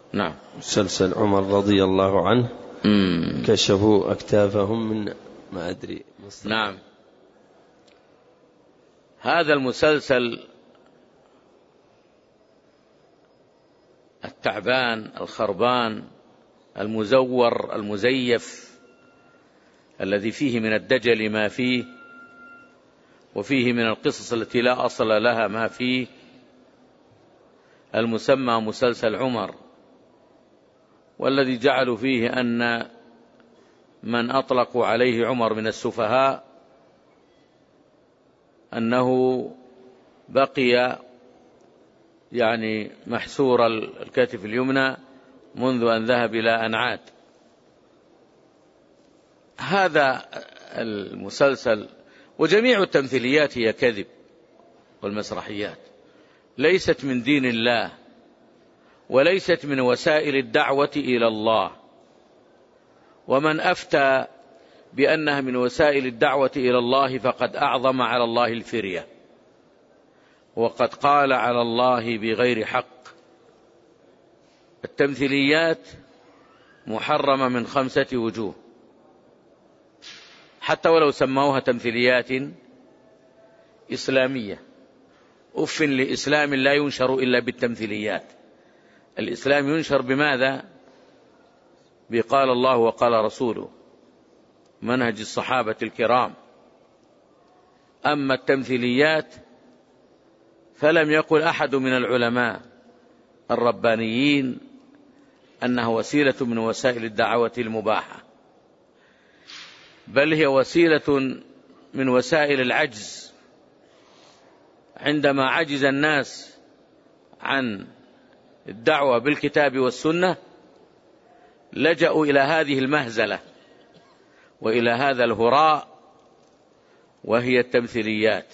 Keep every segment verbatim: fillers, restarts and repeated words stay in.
نعم. مسلسل عمر رضي الله عنه مم. كشفوا أكتافهم من ما أدري مصر. نعم. هذا المسلسل التعبان الخربان المزور المزيف الذي فيه من الدجل ما فيه، وفيه من القصص التي لا أصل لها ما فيه، المسمى مسلسل عمر، والذي جعلوا فيه أن من أطلقوا عليه عمر من السفهاء أنه بقي يعني محسور الكتف اليمنى منذ أن ذهب إلى أن عاد. هذا المسلسل وجميع التمثيليات هي كذب، والمسرحيات ليست من دين الله، وليست من وسائل الدعوة إلى الله. ومن أفتى بأنها من وسائل الدعوة إلى الله فقد أعظم على الله الفرية، وقد قال على الله بغير حق. التمثيليات محرمة من خمسة وجوه، حتى ولو سموها تمثيليات إسلامية. أف لإسلام لا ينشر إلا بالتمثيليات. الإسلام ينشر بماذا؟ بقال الله وقال رسوله، منهج الصحابة الكرام. أما التمثيليات فلم يقل أحد من العلماء الربانيين أنها وسيلة من وسائل الدعوة المباحة، بل هي وسيلة من وسائل العجز. عندما عجز الناس عن الدعوة بالكتاب والسنة لجأوا إلى هذه المهزلة وإلى هذا الهراء، وهي التمثيليات.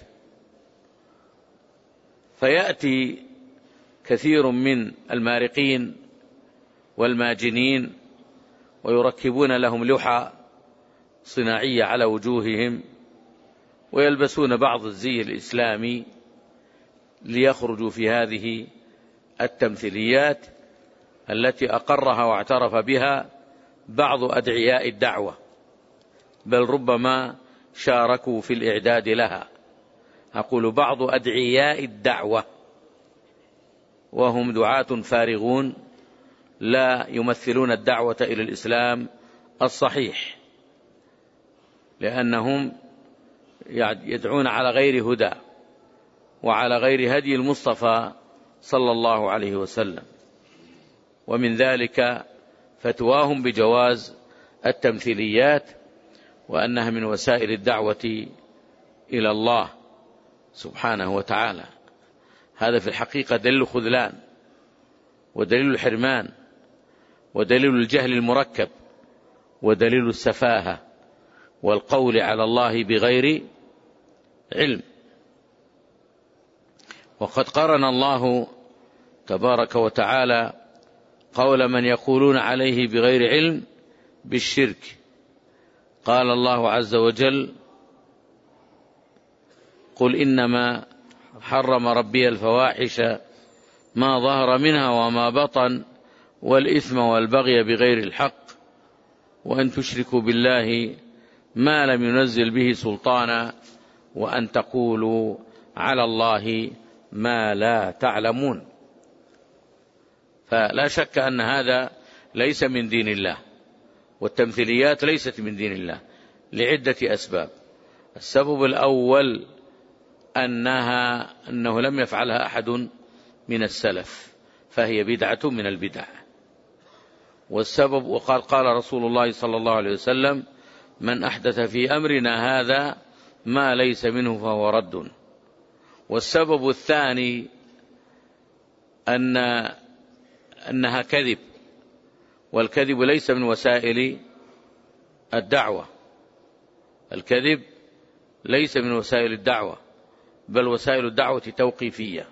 فيأتي كثير من المارقين والماجنين ويركبون لهم لوحة صناعية على وجوههم، ويلبسون بعض الزي الإسلامي ليخرجوا في هذه التمثيليات التي أقرها واعترف بها بعض أدعياء الدعوة، بل ربما شاركوا في الإعداد لها. أقول بعض أدعياء الدعوة، وهم دعاة فارغون لا يمثلون الدعوة إلى الإسلام الصحيح، لأنهم يدعون على غير هدى وعلى غير هدي المصطفى صلى الله عليه وسلم. ومن ذلك فتواهم بجواز التمثيليات، وأنها من وسائل الدعوة إلى الله سبحانه وتعالى. هذا في الحقيقة دليل الخذلان ودليل الحرمان ودليل الجهل المركب ودليل السفاهة والقول على الله بغير علم. وقد قرن الله تبارك وتعالى قول من يقولون عليه بغير علم بالشرك. قال الله عز وجل: قل إنما حرم ربي الفواحش ما ظهر منها وما بطن والإثم والبغي بغير الحق وأن تشركوا بالله ما لم ينزل به سلطانا وأن تقولوا على الله ما لا تعلمون. فلا شك أن هذا ليس من دين الله، والتمثيليات ليست من دين الله لعدة أسباب. السبب الأول أنها أنه لم يفعلها أحد من السلف، فهي بدعة من البدع. والسبب وقال قال رسول الله صلى الله عليه وسلم: من أحدث في أمرنا هذا ما ليس منه فهو رد. والسبب الثاني أن أنها كذب، والكذب ليس من وسائل الدعوة. الكذب ليس من وسائل الدعوة، بل وسائل الدعوة توقيفية.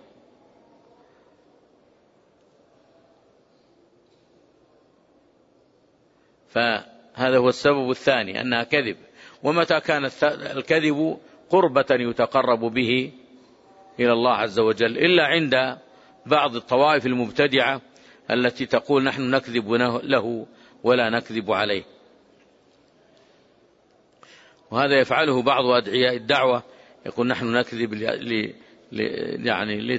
فهذا هو السبب الثاني، أنها كذب. ومتى كان الكذب قربة يتقرب به إلى الله عز وجل، إلا عند بعض الطوائف المبتدعة التي تقول نحن نكذب له ولا نكذب عليه. وهذا يفعله بعض أدعياء الدعوة، يقول نحن نكذب ل... ل... يعني ل...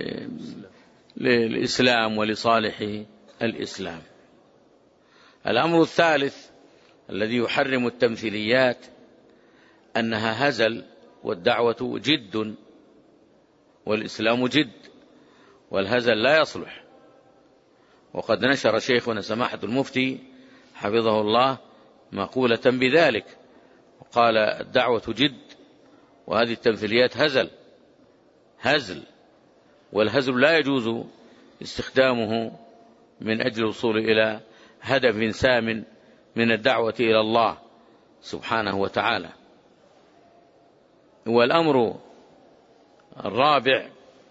للإسلام ولصالح الإسلام. الأمر الثالث الذي يحرم التمثيليات أنها هزل، والدعوة جد والإسلام جد، والهزل لا يصلح. وقد نشر شيخنا سماحة المفتي حفظه الله مقولة بذلك، وقال الدعوة جد وهذه التمثيليات هزل هزل والهزل لا يجوز استخدامه من أجل الوصول إلى هدف سام من الدعوة إلى الله سبحانه وتعالى. والأمر الرابع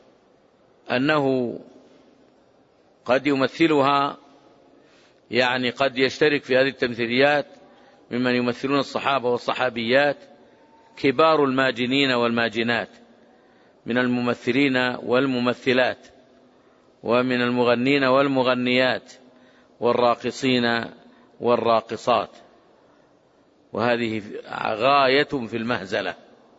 أنه قد يمثلها، يعني قد يشترك في هذه التمثيليات ممن يمثلون الصحابة والصحابيات كبار الماجنين والماجنات من الممثلين والممثلات، ومن المغنين والمغنيات، والراقصين والراقصات، وهذه غاية في المهزلة.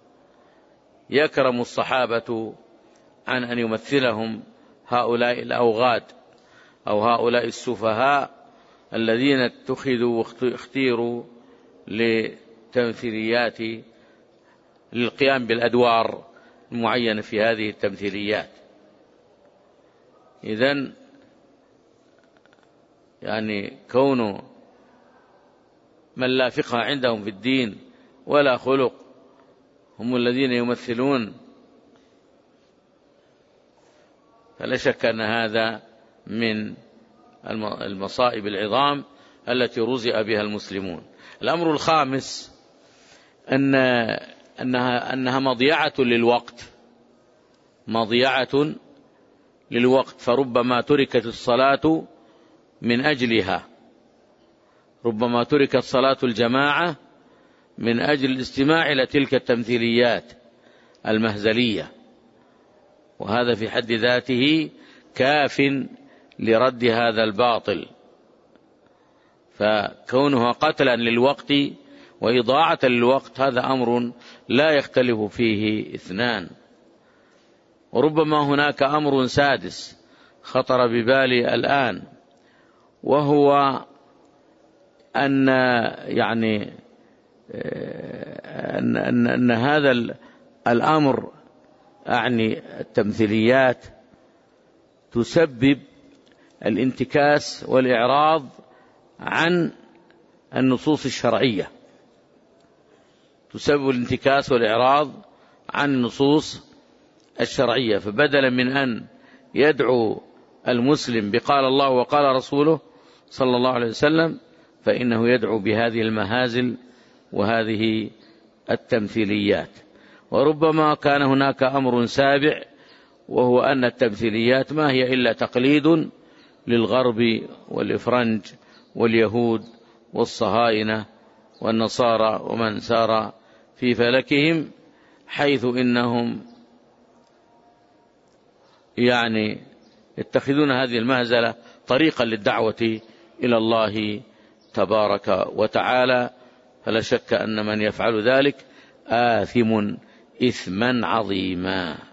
يكرم الصحابة عن أن يمثلهم هؤلاء الأوغاد أو هؤلاء السفهاء الذين اتخذوا واختيروا لتمثيليات للقيام بالأدوار المعينة في هذه التمثيليات. إذن يعني كون من لا فقه عندهم في الدين ولا خلق هم الذين يمثلون، فلا شك أن هذا من المصائب العظام التي رزق بها المسلمون. الأمر الخامس أن أنها أنها مضيعة للوقت، مضيعة للوقت، فربما تركت الصلاة من أجلها، ربما تركت صلاة الجماعة من أجل الاستماع إلى تلك التمثيليات المهزلية، وهذا في حد ذاته كاف لرد هذا الباطل. فكونها قتلا للوقت وإضاعة للوقت هذا أمر لا يختلف فيه اثنان. وربما هناك أمر سادس خطر ببالي الآن، وهو أن يعني أن, أن, أن هذا الأمر أعني التمثيليات تسبب الانتكاس والإعراض عن النصوص الشرعية، تسبب الانتكاس والإعراض عن النصوص الشرعية. فبدلا من أن يدعو المسلم بقال الله وقال رسوله صلى الله عليه وسلم، فإنه يدعو بهذه المهازل وهذه التمثيليات. وربما كان هناك أمر سابع، وهو أن التمثيليات ما هي إلا تقليد للغرب والإفرنج واليهود والصهاينة والنصارى ومن سار في فلكهم، حيث إنهم يعني يتخذون هذه المهزلة طريقا للدعوة إلى الله تبارك وتعالى. فلا شك أن من يفعل ذلك آثم إثما عظيما.